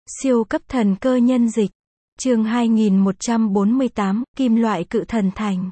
Siêu cấp thần cơ nhân dịch. Chương 2148, Kim loại cự thần thành.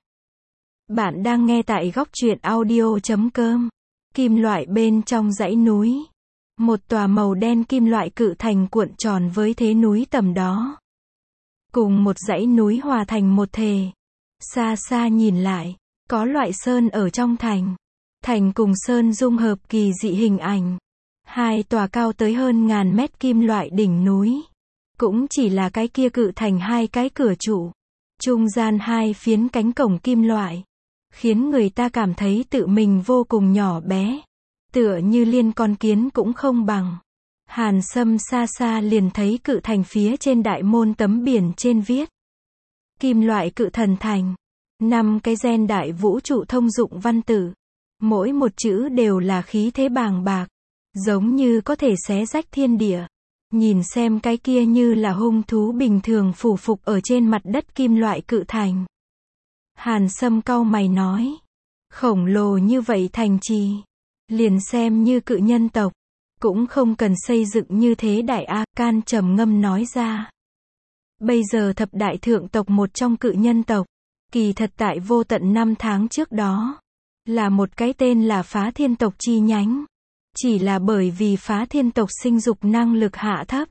Bạn đang nghe tại góc truyện audio.com. Kim loại bên trong dãy núi. Một tòa màu đen kim loại cự thành cuộn tròn với thế núi tầm đó. Cùng một dãy núi hòa thành một thể. Xa xa nhìn lại, có loại sơn ở trong thành. Thành cùng sơn dung hợp kỳ dị hình ảnh. Hai tòa cao tới hơn ngàn mét kim loại đỉnh núi. Cũng chỉ là cái kia cự thành hai cái cửa trụ. Trung gian hai phiến cánh cổng kim loại. Khiến người ta cảm thấy tự mình vô cùng nhỏ bé. Tựa như liên con kiến cũng không bằng. Hàn Sâm xa xa liền thấy cự thành phía trên đại môn tấm biển trên viết. Kim loại cự thần thành. 5 cái gen đại vũ trụ thông dụng văn tự. Mỗi một chữ đều là khí thế bàng bạc. Giống như có thể xé rách thiên địa. Nhìn xem cái kia như là hung thú bình thường phủ phục ở trên mặt đất kim loại cự thành. Hàn Sâm cau mày nói. Khổng lồ như vậy thành trì. Liền xem như cự nhân tộc. Cũng không cần xây dựng như thế đại A. Can trầm ngâm nói ra. Bây giờ thập đại thượng tộc một trong cự nhân tộc. Kỳ thật tại vô tận 5 tháng trước đó. Là một cái tên là Phá Thiên tộc chi nhánh. Chỉ là bởi vì Phá Thiên tộc sinh dục năng lực hạ thấp.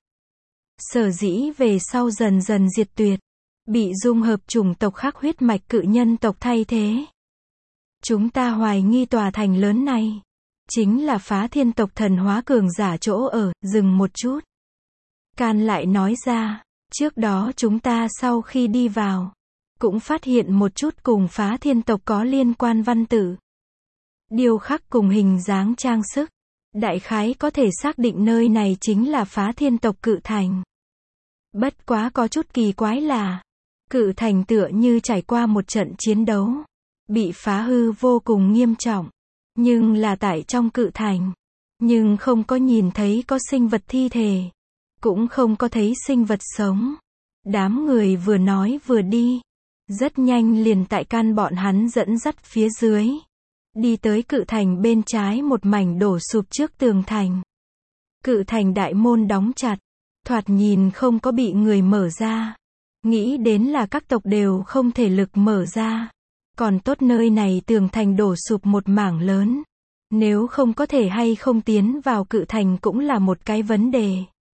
Sở dĩ về sau dần dần diệt tuyệt. Bị dung hợp chủng tộc khác huyết mạch cự nhân tộc thay thế. Chúng ta hoài nghi tòa thành lớn này. Chính là Phá Thiên tộc thần hóa cường giả chỗ ở. Dừng một chút. Can lại nói ra. Trước đó chúng ta sau khi đi vào. Cũng phát hiện một chút cùng Phá Thiên tộc có liên quan văn tự. Điêu khắc cùng hình dáng trang sức. Đại khái có thể xác định nơi này chính là Phá Thiên tộc cự thành. Bất quá có chút kỳ quái là, cự thành tựa như trải qua một trận chiến đấu, bị phá hư vô cùng nghiêm trọng. Nhưng là tại trong cự thành, nhưng không có nhìn thấy có sinh vật thi thể, cũng không có thấy sinh vật sống. Đám người vừa nói vừa đi, rất nhanh liền tại Can bọn hắn dẫn dắt phía dưới. Đi tới cự thành bên trái một mảnh đổ sụp trước tường thành. Cự thành đại môn đóng chặt. Thoạt nhìn không có bị người mở ra. Nghĩ đến là các tộc đều không thể lực mở ra. Còn tốt nơi này tường thành đổ sụp một mảng lớn. Nếu không có thể hay không tiến vào cự thành cũng là một cái vấn đề.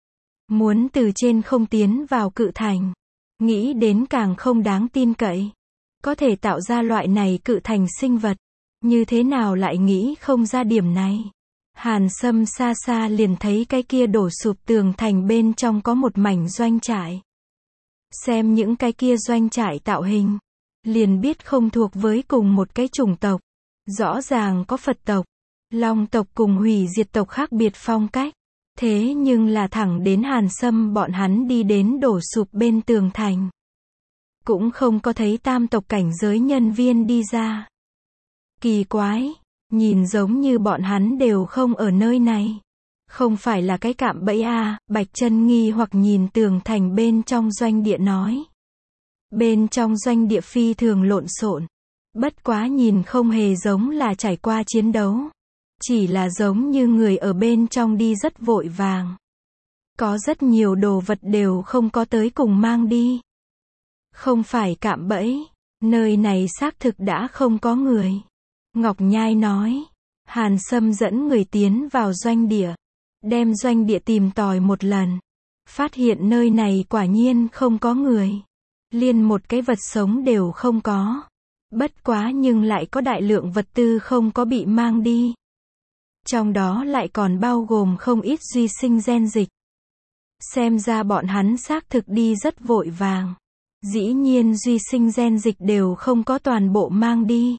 Muốn từ trên không tiến vào cự thành. Nghĩ đến càng không đáng tin cậy. Có thể tạo ra loại này cự thành sinh vật. Như thế nào lại nghĩ không ra điểm này. Hàn Sâm xa xa liền thấy cái kia đổ sụp tường thành bên trong có một mảnh doanh trại. Xem những cái kia doanh trại tạo hình. Liền biết không thuộc với cùng một cái chủng tộc. Rõ ràng có Phật tộc, Long tộc cùng hủy diệt tộc khác biệt phong cách. Thế nhưng là thẳng đến Hàn Sâm bọn hắn đi đến đổ sụp bên tường thành. Cũng không có thấy tam tộc cảnh giới nhân viên đi ra. Kỳ quái, nhìn giống như bọn hắn đều không ở nơi này. Không phải là cái cạm bẫy à, Bạch Chân nghi hoặc nhìn tường thành bên trong doanh địa nói. Bên trong doanh địa phi thường lộn xộn. Bất quá nhìn không hề giống là trải qua chiến đấu. Chỉ là giống như người ở bên trong đi rất vội vàng. Có rất nhiều đồ vật đều không có tới cùng mang đi. Không phải cạm bẫy, nơi này xác thực đã không có người. Ngọc Nhai nói. Hàn Sâm dẫn người tiến vào doanh địa. Đem doanh địa tìm tòi một lần. Phát hiện nơi này quả nhiên không có người. Liên một cái vật sống đều không có. Bất quá nhưng lại có đại lượng vật tư không có bị mang đi. Trong đó lại còn bao gồm không ít duy sinh gen dịch. Xem ra bọn hắn xác thực đi rất vội vàng. Dĩ nhiên duy sinh gen dịch đều không có toàn bộ mang đi.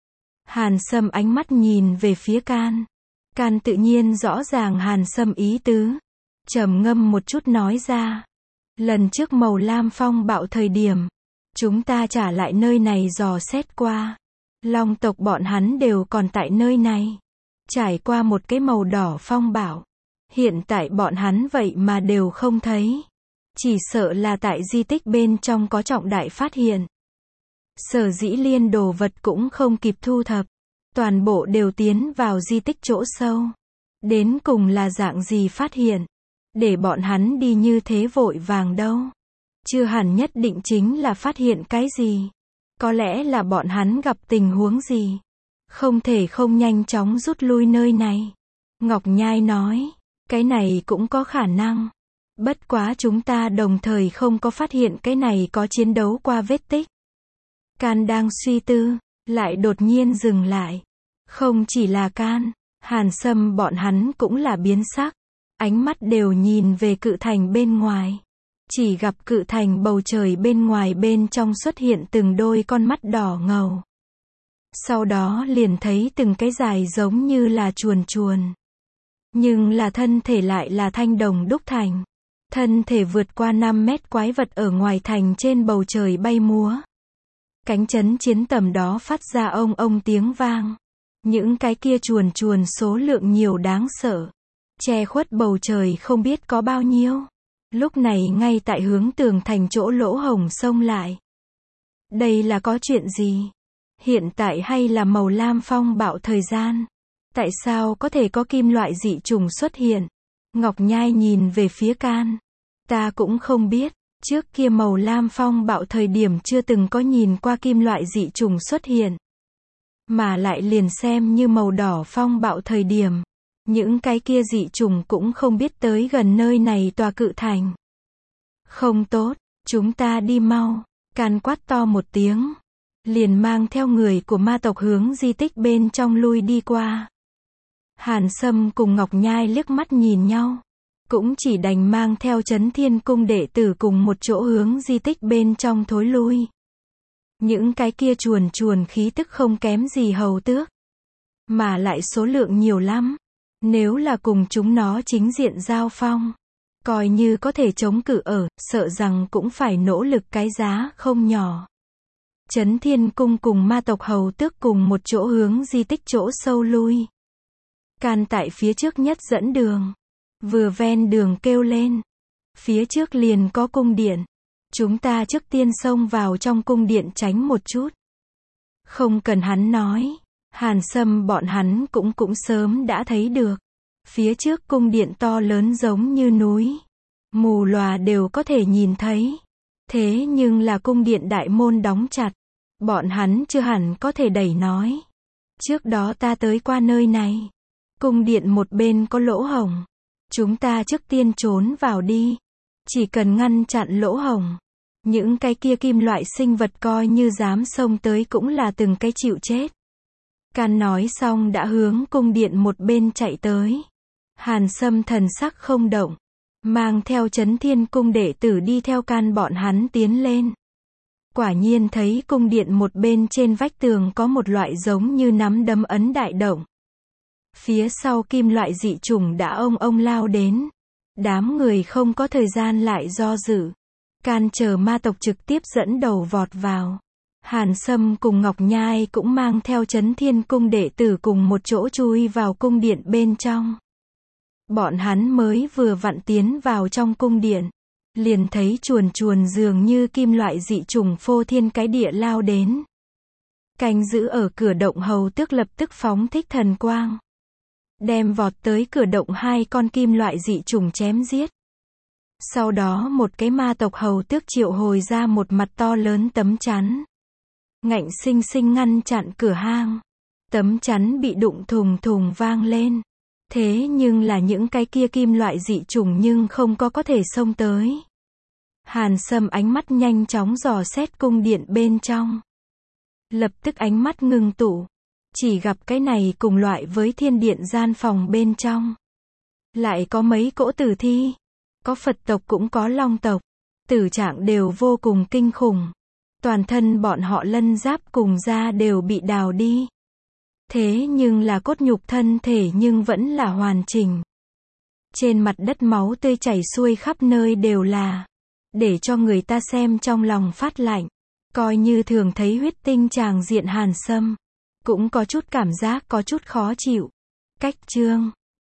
Hàn Sâm ánh mắt nhìn về phía Can. Can tự nhiên rõ ràng Hàn Sâm ý tứ. Trầm ngâm một chút nói ra. Lần trước màu lam phong bạo thời điểm. Chúng ta trả lại nơi này dò xét qua. Long tộc bọn hắn đều còn tại nơi này. Trải qua một cái màu đỏ phong bạo. Hiện tại bọn hắn vậy mà đều không thấy. Chỉ sợ là tại di tích bên trong có trọng đại phát hiện. Sở dĩ liên đồ vật cũng không kịp thu thập. Toàn bộ đều tiến vào di tích chỗ sâu. Đến cùng là dạng gì phát hiện. để bọn hắn đi như thế vội vàng đâu. Chưa hẳn nhất định chính là phát hiện cái gì. Có lẽ là bọn hắn gặp tình huống gì. Không thể không nhanh chóng rút lui nơi này. Ngọc Nhai nói, cái này cũng có khả năng. Bất quá chúng ta đồng thời không có phát hiện cái này có chiến đấu qua vết tích. Can đang suy tư, lại đột nhiên dừng lại. Không chỉ là Can, Hàn Sâm bọn hắn cũng là biến sắc. Ánh mắt đều nhìn về cự thành bên ngoài. Chỉ gặp cự thành bầu trời bên ngoài bên trong xuất hiện từng đôi con mắt đỏ ngầu. Sau đó liền thấy từng cái dài giống như là chuồn chuồn. Nhưng là thân thể lại là thanh đồng đúc thành. Thân thể vượt qua 5 mét quái vật ở ngoài thành trên bầu trời bay múa. Cánh chấn chiến tầm đó phát ra ông ông tiếng vang. Những cái kia chuồn chuồn số lượng nhiều đáng sợ. Che khuất bầu trời không biết có bao nhiêu. Lúc này ngay tại hướng tường thành chỗ lỗ hổng xông lại. Đây là có chuyện gì? Hiện tại hay là màu lam phong bạo thời gian? Tại sao có thể có kim loại dị trùng xuất hiện? Ngọc Nhai nhìn về phía Can. Ta cũng không biết. Trước kia màu lam phong bạo thời điểm chưa từng có nhìn qua kim loại dị trùng xuất hiện. Mà lại liền xem như màu đỏ phong bạo thời điểm. Những cái kia dị trùng cũng không biết tới gần nơi này tòa cự thành. Không tốt, chúng ta đi mau. Can quát to một tiếng. Liền mang theo người của ma tộc hướng di tích bên trong lui đi qua. Hàn Sâm cùng Ngọc Nhai liếc mắt nhìn nhau. Cũng chỉ đành mang theo Chấn Thiên Cung đệ tử cùng một chỗ hướng di tích bên trong thối lui. Những cái kia chuồn chuồn khí tức không kém gì hầu tước. Mà lại số lượng nhiều lắm. Nếu là cùng chúng nó chính diện giao phong, coi như có thể chống cự ở, sợ rằng cũng phải nỗ lực cái giá không nhỏ. Chấn Thiên Cung cùng ma tộc hầu tước cùng một chỗ hướng di tích chỗ sâu lui. Can tại phía trước nhất dẫn đường. Vừa ven đường kêu lên. Phía trước liền có cung điện. Chúng ta trước tiên xông vào trong cung điện tránh một chút. Không cần hắn nói. Hàn Sâm bọn hắn cũng sớm đã thấy được. Phía trước cung điện to lớn giống như núi. Mù lòa đều có thể nhìn thấy. Thế nhưng là cung điện đại môn đóng chặt. Bọn hắn chưa hẳn có thể đẩy nói. Trước đó ta tới qua nơi này. Cung điện một bên có lỗ hổng. Chúng ta trước tiên trốn vào đi. Chỉ cần ngăn chặn lỗ hổng. Những cái kia kim loại sinh vật coi như dám xông tới cũng là từng cái chịu chết. Can nói xong đã hướng cung điện một bên chạy tới. Hàn Sâm thần sắc không động. Mang theo Chấn Thiên Cung đệ tử đi theo Can bọn hắn tiến lên. Quả nhiên thấy cung điện một bên trên vách tường có một loại giống như nắm đấm ấn đại động. Phía sau kim loại dị trùng đã ông lao đến. Đám người không có thời gian lại do dự. Can chờ ma tộc trực tiếp dẫn đầu vọt vào. Hàn Sâm cùng Ngọc Nhai cũng mang theo Chấn Thiên Cung đệ tử cùng một chỗ chui vào cung điện bên trong. Bọn hắn mới vừa vặn tiến vào trong cung điện. Liền thấy chuồn chuồn dường như kim loại dị trùng phô thiên cái địa lao đến. Canh giữ ở cửa động hầu tước lập tức phóng thích thần quang. Đem vọt tới cửa động hai con kim loại dị trùng chém giết. Sau đó một cái ma tộc hầu tước triệu hồi ra một mặt to lớn tấm chắn. Ngạnh sinh sinh ngăn chặn cửa hang. Tấm chắn bị đụng thùng thùng vang lên. Thế nhưng là những cái kia kim loại dị trùng nhưng không có thể xông tới. Hàn Sâm ánh mắt nhanh chóng dò xét cung điện bên trong. Lập tức ánh mắt ngưng tụ. Chỉ gặp cái này cùng loại với thiên điện gian phòng bên trong. Lại có mấy cỗ tử thi. Có Phật tộc cũng có Long tộc. Tử trạng đều vô cùng kinh khủng. Toàn thân bọn họ lân giáp cùng da đều bị đào đi. Thế nhưng là cốt nhục thân thể nhưng vẫn là hoàn chỉnh. Trên mặt đất máu tươi chảy xuôi khắp nơi đều là. Để cho người ta xem trong lòng phát lạnh. Coi như thường thấy huyết tinh tràng diện Hàn Sâm. Cũng có chút cảm giác có chút khó chịu. Cách chương